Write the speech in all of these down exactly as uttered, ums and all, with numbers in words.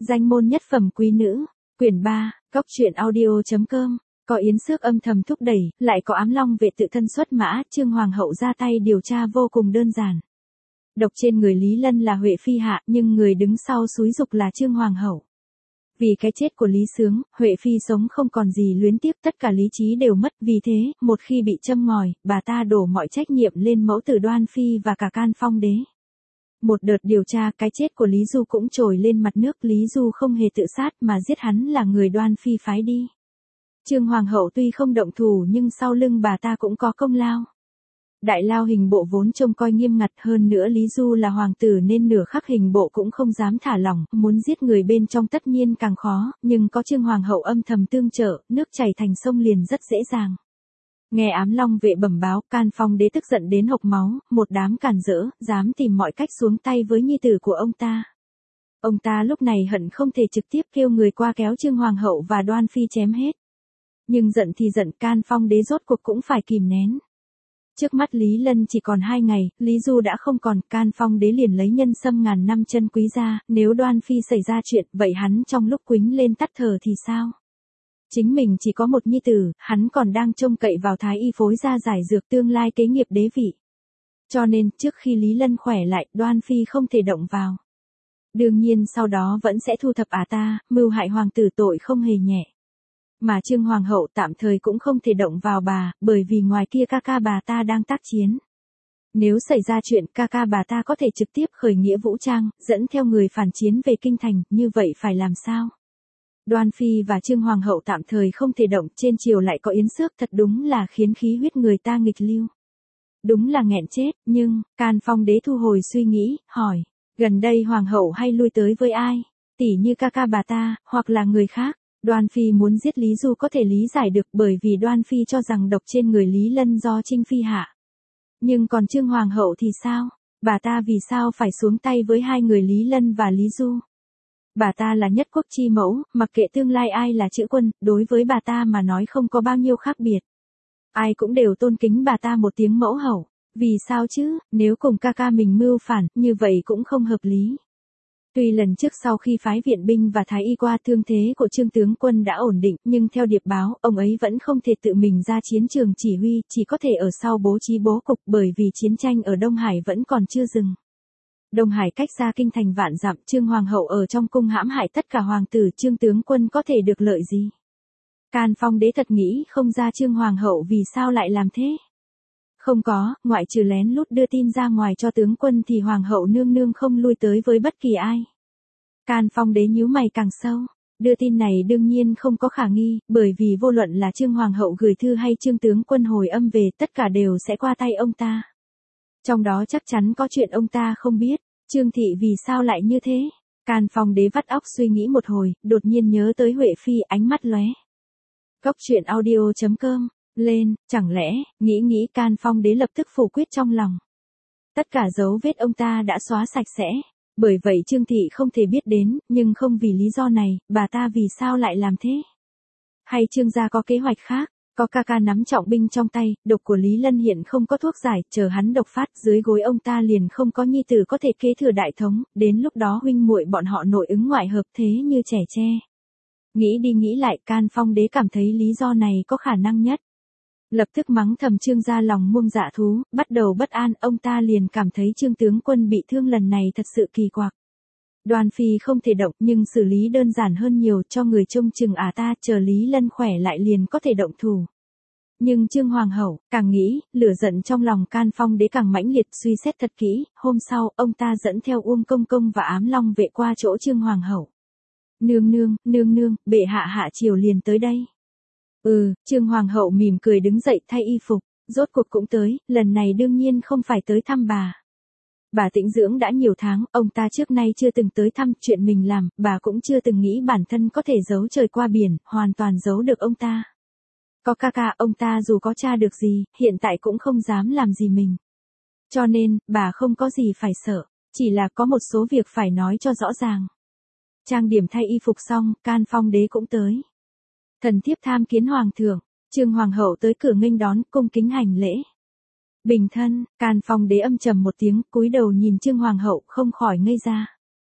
Danh môn nhất phẩm quý nữ, quyển ba, góc truyện audio.com, có Yến Xước âm thầm thúc đẩy, lại có Ám Long vệ tự thân xuất mã, Trương Hoàng hậu ra tay điều tra vô cùng đơn giản. Độc trên người Lý Lân là Huệ Phi hạ, nhưng người đứng sau xúi dục là Trương Hoàng hậu. Vì cái chết của Lý Sướng, Huệ Phi sống không còn gì luyến tiếc, tất cả lý trí đều mất, vì thế, một khi bị châm ngòi, bà ta đổ mọi trách nhiệm lên mẫu tử Đoan Phi và cả Can Phong đế. Một đợt điều tra cái chết của Lý Du cũng trồi lên mặt nước, Lý Du không hề tự sát mà giết hắn là người Đoan Phi phái đi. Trương Hoàng hậu tuy không động thủ nhưng sau lưng bà ta cũng có công lao. Đại lao hình bộ vốn trông coi nghiêm ngặt, hơn nữa Lý Du là hoàng tử nên nửa khắc hình bộ cũng không dám thả lỏng, muốn giết người bên trong tất nhiên càng khó, nhưng có Trương Hoàng hậu âm thầm tương trợ, nước chảy thành sông liền rất dễ dàng. Nghe Ám Long vệ bẩm báo, Can Phong đế tức giận đến hộc máu, một đám càn rỡ, dám tìm mọi cách xuống tay với nhi tử của ông ta. Ông ta lúc này hận không thể trực tiếp kêu người qua kéo Trương Hoàng hậu và Đoan Phi chém hết. Nhưng giận thì giận, Can Phong đế rốt cuộc cũng phải kìm nén. Trước mắt Lý Lân chỉ còn hai ngày, Lý Du đã không còn, Can Phong đế liền lấy nhân sâm ngàn năm chân quý ra, nếu Đoan Phi xảy ra chuyện, vậy hắn trong lúc quýnh lên tắt thở thì sao? Chính mình chỉ có một nhi tử, hắn còn đang trông cậy vào thái y phối ra giải dược tương lai kế nghiệp đế vị. Cho nên, trước khi Lý Lân khỏe lại, Đoan Phi không thể động vào. Đương nhiên sau đó vẫn sẽ thu thập ả ta, mưu hại hoàng tử tội không hề nhẹ. Mà Trương Hoàng hậu tạm thời cũng không thể động vào bà, bởi vì ngoài kia ca ca bà ta đang tác chiến. Nếu xảy ra chuyện, ca ca bà ta có thể trực tiếp khởi nghĩa vũ trang, dẫn theo người phản chiến về kinh thành, như vậy phải làm sao? Đoan Phi và Trương Hoàng hậu tạm thời không thể động, trên triều lại có Yến Xước, thật đúng là khiến khí huyết người ta nghịch lưu. Đúng là nghẹn chết, nhưng, Can Phong đế thu hồi suy nghĩ, hỏi, gần đây Hoàng hậu hay lui tới với ai? Tỉ như ca ca bà ta, hoặc là người khác? Đoan Phi muốn giết Lý Du có thể lý giải được, bởi vì Đoan Phi cho rằng độc trên người Lý Lân do Trinh Phi hạ. Nhưng còn Trương Hoàng hậu thì sao? Bà ta vì sao phải xuống tay với hai người Lý Lân và Lý Du? Bà ta là nhất quốc chi mẫu, mặc kệ tương lai ai là chữ quân, đối với bà ta mà nói không có bao nhiêu khác biệt. Ai cũng đều tôn kính bà ta một tiếng mẫu hậu. Vì sao chứ, nếu cùng ca ca mình mưu phản, như vậy cũng không hợp lý. Tuy lần trước sau khi phái viện binh và thái y qua, thương thế của Trương tướng quân đã ổn định, nhưng theo điệp báo, ông ấy vẫn không thể tự mình ra chiến trường chỉ huy, chỉ có thể ở sau bố trí bố cục, bởi vì chiến tranh ở Đông Hải vẫn còn chưa dừng. Đông Hải cách xa kinh thành vạn dặm, Trương Hoàng hậu ở trong cung hãm hại tất cả hoàng tử, Trương tướng quân có thể được lợi gì? Can Phong đế thật nghĩ không ra Trương Hoàng hậu vì sao lại làm thế. Không có, ngoại trừ lén lút đưa tin ra ngoài cho tướng quân thì Hoàng hậu nương nương không lui tới với bất kỳ ai. Can Phong đế nhíu mày càng sâu. Đưa tin này đương nhiên không có khả nghi, bởi vì vô luận là Trương Hoàng hậu gửi thư hay Trương tướng quân hồi âm về, tất cả đều sẽ qua tay ông ta. Trong đó chắc chắn có chuyện ông ta không biết. Trương thị vì sao lại như thế? Can Phong đế vắt óc suy nghĩ một hồi, đột nhiên nhớ tới Huệ Phi, ánh mắt lóe. Góc truyện audio.com, lên, chẳng lẽ, nghĩ nghĩ Can Phong đế lập tức phủ quyết trong lòng. Tất cả dấu vết ông ta đã xóa sạch sẽ. Bởi vậy Trương thị không thể biết đến, nhưng không vì lý do này, bà ta vì sao lại làm thế? Hay Trương gia có kế hoạch khác? Có ca ca nắm trọng binh trong tay, độc của Lý Lân hiện không có thuốc giải, chờ hắn độc phát, dưới gối ông ta liền không có nhi tử có thể kế thừa đại thống, đến lúc đó huynh muội bọn họ nội ứng ngoại hợp thế như trẻ tre. Nghĩ đi nghĩ lại, Can Phong đế cảm thấy lý do này có khả năng nhất. Lập tức mắng thầm Trương gia lòng muông dạ thú, bắt đầu bất an, ông ta liền cảm thấy Trương tướng quân bị thương lần này thật sự kỳ quặc. Đoan Phi không thể động, nhưng xử lý đơn giản hơn nhiều, cho người trông chừng ả ta, chờ Lý Lân khỏe lại liền có thể động thủ. Nhưng Trương Hoàng hậu, càng nghĩ, lửa giận trong lòng Can Phong đế càng mãnh liệt, suy xét thật kỹ, hôm sau, ông ta dẫn theo Uông Công Công và Ám Long vệ qua chỗ Trương Hoàng hậu. Nương nương, nương nương, bệ hạ hạ triều liền tới đây. Ừ, Trương Hoàng hậu mỉm cười đứng dậy thay y phục, rốt cuộc cũng tới, lần này đương nhiên không phải tới thăm bà. Bà tĩnh dưỡng đã nhiều tháng, ông ta trước nay chưa từng tới thăm, chuyện mình làm, bà cũng chưa từng nghĩ bản thân có thể giấu trời qua biển, hoàn toàn giấu được ông ta. Có ca ca, ông ta dù có tra được gì, hiện tại cũng không dám làm gì mình. Cho nên, bà không có gì phải sợ, chỉ là có một số việc phải nói cho rõ ràng. Trang điểm thay y phục xong, Can Phong đế cũng tới. Thần thiếp tham kiến hoàng thượng, Trương Hoàng hậu tới cửa nghênh đón, cung kính hành lễ. Bình thân, Can Phong đế âm trầm một tiếng, cúi đầu nhìn Trương Hoàng hậu, không khỏi ngây ra.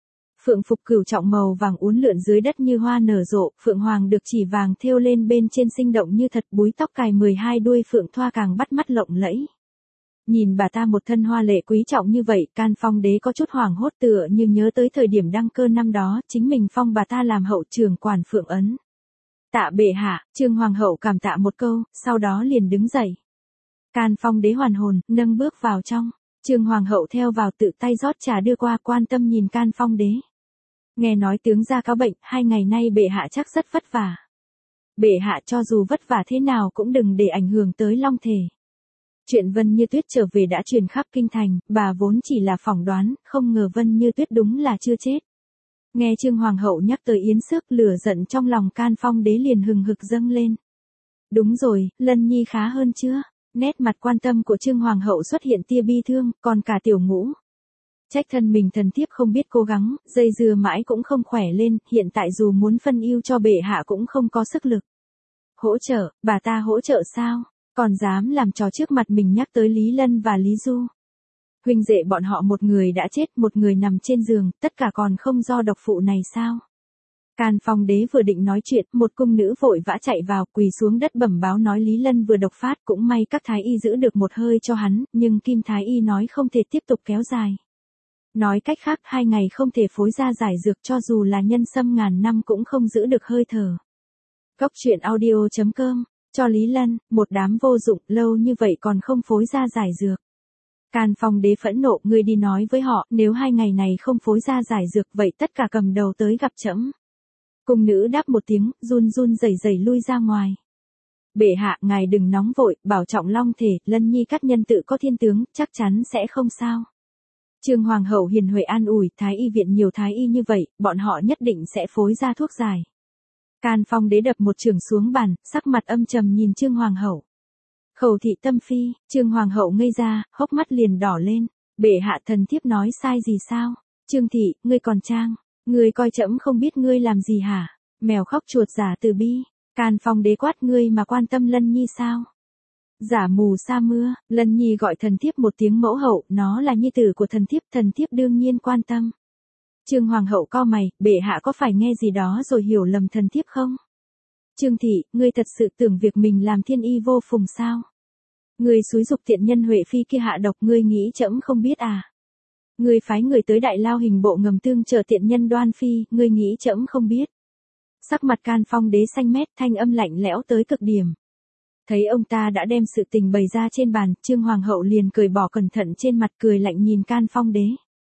Phượng phục cửu trọng màu vàng uốn lượn dưới đất như hoa nở rộ, phượng hoàng được chỉ vàng thêu lên bên trên sinh động như thật, búi tóc cài mười hai đuôi phượng thoa càng bắt mắt lộng lẫy. Nhìn bà ta một thân hoa lệ quý trọng như vậy, Can Phong Đế có chút hoảng hốt tựa như nhớ tới thời điểm đăng cơ năm đó, chính mình phong bà ta làm hậu trưởng quản Phượng Ấn. Tạ bệ hạ, Trương Hoàng hậu cảm tạ một câu, sau đó liền đứng dậy. Can Phong Đế hoàn hồn, nâng bước vào trong. Trương Hoàng hậu theo vào tự tay rót trà đưa qua, quan tâm nhìn Can Phong Đế. Nghe nói tướng gia có bệnh, hai ngày nay bệ hạ chắc rất vất vả. Bệ hạ cho dù vất vả thế nào cũng đừng để ảnh hưởng tới long thể. Chuyện Vân Như Tuyết trở về đã truyền khắp kinh thành, bà vốn chỉ là phỏng đoán, không ngờ Vân Như Tuyết đúng là chưa chết. Nghe Trương Hoàng hậu nhắc tới Yến Xước, lửa giận trong lòng Can Phong Đế liền hừng hực dâng lên. Đúng rồi, Lân Nhi khá hơn chưa? Nét mặt quan tâm của Trương Hoàng hậu xuất hiện tia bi thương, còn cả Tiểu Ngũ. Trách thân mình thần thiếp không biết cố gắng, dây dưa mãi cũng không khỏe lên, hiện tại dù muốn phân ưu cho bệ hạ cũng không có sức lực. Hỗ trợ, bà ta hỗ trợ sao? Còn dám làm trò trước mặt mình nhắc tới Lý Lân và Lý Du. Huynh đệ bọn họ một người đã chết, một người nằm trên giường, tất cả còn không do độc phụ này sao? Can Phong Đế vừa định nói chuyện, một cung nữ vội vã chạy vào, quỳ xuống đất bẩm báo nói Lý Lân vừa độc phát, cũng may các thái y giữ được một hơi cho hắn, nhưng Kim thái y nói không thể tiếp tục kéo dài. Nói cách khác, hai ngày không thể phối ra giải dược, cho dù là nhân sâm ngàn năm cũng không giữ được hơi thở. Góc truyện audio chấm com, cho Lý Lân, một đám vô dụng, lâu như vậy còn không phối ra giải dược. Can Phong Đế phẫn nộ, ngươi đi nói với họ, nếu hai ngày này không phối ra giải dược vậy tất cả cầm đầu tới gặp trẫm. Cung nữ đáp một tiếng, run run rẩy rẩy lui ra ngoài. Bệ hạ, ngài đừng nóng vội, bảo trọng long thể, Lân Nhi các nhân tự có thiên tướng, chắc chắn sẽ không sao. Trương Hoàng hậu hiền huệ an ủi, thái y viện nhiều thái y như vậy, bọn họ nhất định sẽ phối ra thuốc giải. Can Phong Đế đập một chưởng xuống bàn, sắc mặt âm trầm nhìn Trương Hoàng hậu. Khẩu thị tâm phi, Trương Hoàng hậu ngây ra, hốc mắt liền đỏ lên. Bệ hạ, thần thiếp nói sai gì sao? Trương thị, ngươi còn trang, ngươi coi trẫm không biết ngươi làm gì hả? Mèo khóc chuột giả từ bi. Can Phong Đế quát, ngươi mà quan tâm Lân Nhi sao? Giả mù sa mưa. Lân Nhi gọi thần thiếp một tiếng mẫu hậu, nó là nhi tử của thần thiếp, thần thiếp đương nhiên quan tâm. Trương Hoàng hậu cau mày, bệ hạ có phải nghe gì đó rồi hiểu lầm thần thiếp không? Trương thị, ngươi thật sự tưởng việc mình làm thiên y vô phùng sao? Ngươi xúi dục tiện nhân Huệ phi kia hạ độc, ngươi nghĩ trẫm không biết à? Ngươi phái người tới đại lao hình bộ ngầm tương trợ tiện nhân Đoan phi, ngươi nghĩ trẫm không biết? Sắc mặt Can Phong Đế xanh mét, thanh âm lạnh lẽo tới cực điểm. Thấy ông ta đã đem sự tình bày ra trên bàn, Trương Hoàng hậu liền cười bỏ cẩn thận trên mặt, cười lạnh nhìn Can Phong Đế.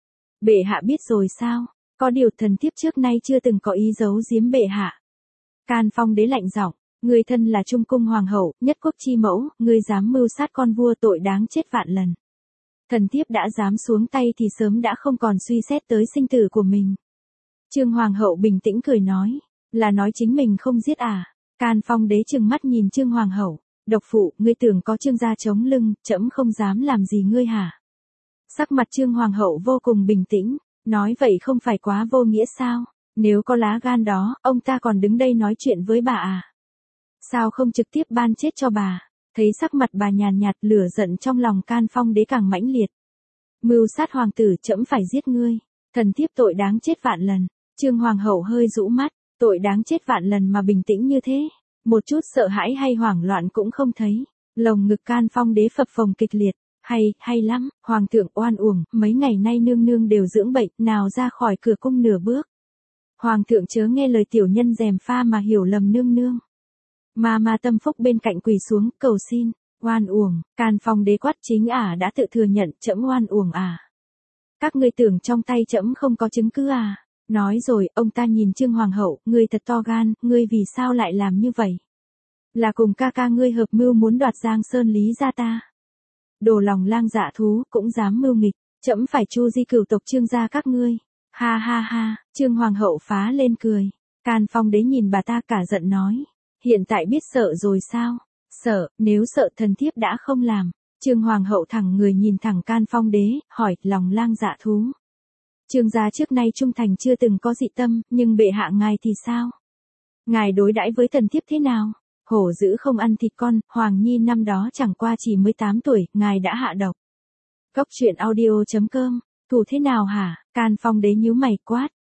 Bệ hạ biết rồi sao? Có điều thần thiếp trước nay chưa từng có ý giấu giếm bệ hạ. Can Phong Đế lạnh giọng, ngươi thân là trung cung hoàng hậu, nhất quốc chi mẫu, ngươi dám mưu sát con vua, tội đáng chết vạn lần. Thần thiếp đã dám xuống tay thì sớm đã không còn suy xét tới sinh tử của mình. Trương Hoàng hậu bình tĩnh cười nói, là nói chính mình không giết à? Can Phong Đế trừng mắt nhìn Trương Hoàng hậu, độc phụ, ngươi tưởng có Trương gia chống lưng, trẫm không dám làm gì ngươi hả? Sắc mặt Trương Hoàng hậu vô cùng bình tĩnh, nói vậy không phải quá vô nghĩa sao? Nếu có lá gan đó, ông ta còn đứng đây nói chuyện với bà à? Sao không trực tiếp ban chết cho bà? Thấy sắc mặt bà nhàn nhạt, lửa giận trong lòng Can Phong Đế càng mãnh liệt. Mưu sát hoàng tử, trẫm phải giết ngươi. Thần thiếp tội đáng chết vạn lần. Trương Hoàng hậu hơi rũ mắt, tội đáng chết vạn lần mà bình tĩnh như thế. Một chút sợ hãi hay hoảng loạn cũng không thấy. Lồng ngực Can Phong Đế phập phồng kịch liệt. Hay, hay lắm, hoàng thượng oan uổng, mấy ngày nay nương nương đều dưỡng bệnh, nào ra khỏi cửa cung nửa bước. Hoàng thượng chớ nghe lời tiểu nhân gièm pha mà hiểu lầm nương nương. Mà mà Tâm Phúc bên cạnh quỳ xuống, cầu xin, oan uổng. Can Phong Đế quát, chính ả đã tự thừa nhận, trẫm oan uổng à? Các ngươi tưởng trong tay trẫm không có chứng cứ à? Nói rồi, ông ta nhìn Trương Hoàng hậu, ngươi thật to gan, ngươi vì sao lại làm như vậy? Là cùng ca ca ngươi hợp mưu muốn đoạt Giang Sơn Lý gia ta. Đồ lòng lang dạ thú, cũng dám mưu nghịch, trẫm phải chu di cửu tộc Trương gia các ngươi. Ha ha ha, Trương Hoàng hậu phá lên cười. Can Phong Đế nhìn bà ta cả giận nói, hiện tại biết sợ rồi sao? Sợ, nếu sợ thần thiếp đã không làm. Trương Hoàng hậu thẳng người nhìn thẳng Can Phong Đế, hỏi, lòng lang dạ thú. Trương gia trước nay trung thành chưa từng có dị tâm, nhưng bệ hạ ngài thì sao? Ngài đối đãi với thần thiếp thế nào? Hổ dữ không ăn thịt con, Hoàng Nhi năm đó chẳng qua chỉ mới tám tuổi, ngài đã hạ độc. Góc truyện audio chấm com, thủ thế nào hả? Can Phong Đế nhíu mày quát,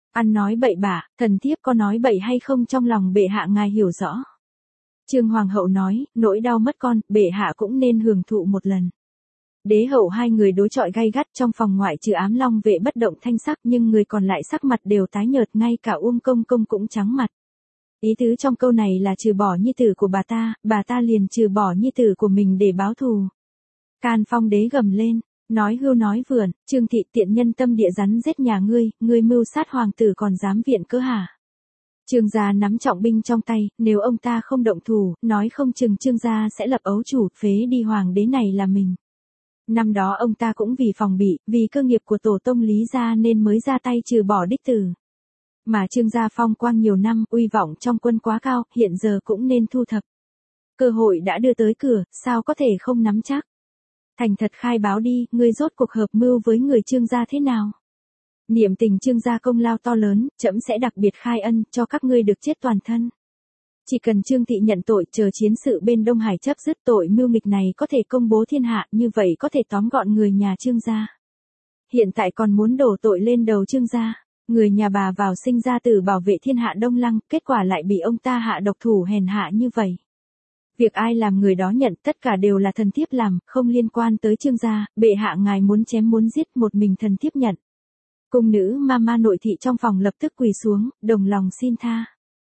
Ăn nói bậy bạ, thần thiếp có nói bậy hay không trong lòng bệ hạ ngài hiểu rõ. Trương Hoàng hậu nói, nỗi đau mất con, bệ hạ cũng nên hưởng thụ một lần. Đế hậu hai người đối chọi gay gắt trong phòng ngoại trừ Ám Long vệ bất động thanh sắc nhưng người còn lại sắc mặt đều tái nhợt, ngay cả Uông Công Công cũng trắng mặt. Ý tứ trong câu này là trừ bỏ nhi tử của bà ta, bà ta liền trừ bỏ nhi tử của mình để báo thù. Can Phong đế gầm lên, nói hưu nói vượn, Trương thị tiện nhân tâm địa rắn giết nhà ngươi, ngươi mưu sát hoàng tử còn dám viện cớ hả? Trương gia nắm trọng binh trong tay, nếu ông ta không động thủ, nói không chừng Trương gia sẽ lập ấu chủ, phế đi hoàng đế này là mình. Năm đó ông ta cũng vì phòng bị, vì cơ nghiệp của tổ tông Lý gia nên mới ra tay trừ bỏ đích tử. Mà Trương gia phong quang nhiều năm, uy vọng trong quân quá cao, hiện giờ cũng nên thu thập. Cơ hội đã đưa tới cửa, sao có thể không nắm chắc. Thành thật khai báo đi, ngươi rốt cuộc hợp mưu với người Trương gia thế nào? Niệm tình Trương gia công lao to lớn, trẫm sẽ đặc biệt khai ân, cho các ngươi được chết toàn thân. Chỉ cần Trương thị nhận tội, chờ chiến sự bên Đông Hải chấp dứt, tội mưu nghịch này có thể công bố thiên hạ, như vậy có thể tóm gọn người nhà Trương gia. Hiện tại còn muốn đổ tội lên đầu Trương gia, người nhà bà vào sinh ra tử bảo vệ thiên hạ Đông Lăng, kết quả lại bị ông ta hạ độc thủ hèn hạ như vậy. Việc ai làm người đó nhận, tất cả đều là thần thiếp làm, không liên quan tới Trương gia, bệ hạ ngài muốn chém muốn giết, một mình thần thiếp nhận. Cung nữ ma ma nội thị trong phòng lập tức quỳ xuống, đồng lòng xin tha.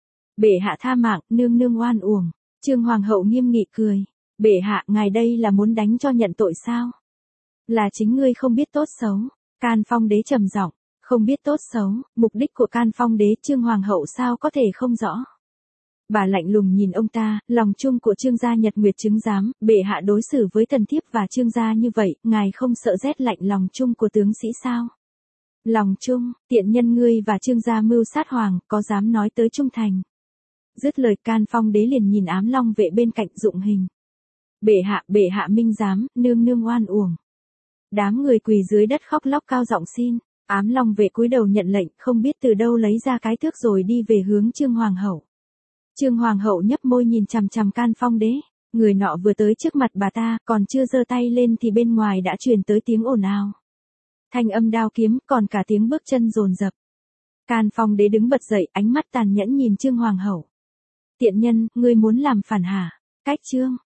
Bệ hạ tha mạng, nương nương oan uổng. Trương Hoàng hậu nghiêm nghị cười. Bệ hạ, ngài đây là muốn đánh cho nhận tội sao? Là chính ngươi không biết tốt xấu. Can Phong đế trầm giọng, không biết tốt xấu, mục đích của Can Phong đế Trương Hoàng hậu sao có thể không rõ. Bà lạnh lùng nhìn ông ta, lòng chung của Trương gia nhật nguyệt chứng giám, bệ hạ đối xử với thần thiếp và Trương gia như vậy, ngài không sợ rét lạnh lòng chung của tướng sĩ sao? Lòng chung, tiện nhân ngươi và Trương gia mưu sát hoàng, có dám nói tới trung thành? Dứt lời Can Phong đế liền nhìn Ám Long vệ bên cạnh dụng hình. Bệ hạ, bệ hạ minh giám, nương nương oan uổng. Đám người quỳ dưới đất khóc lóc cao giọng xin. Ám Long vệ cúi đầu nhận lệnh, không biết từ đâu lấy ra cái thước rồi đi về hướng Trương Hoàng hậu. Trương Hoàng hậu nhấp môi nhìn chằm chằm Can Phong đế. Người nọ vừa tới trước mặt bà ta, còn chưa giơ tay lên thì bên ngoài đã truyền tới tiếng ồn ào. Thanh âm đao kiếm, còn cả tiếng bước chân dồn dập. Can Phong đế đứng bật dậy, ánh mắt tàn nhẫn nhìn Trương Hoàng hậu. Tiện nhân, ngươi muốn làm phản hả? Cách Trương,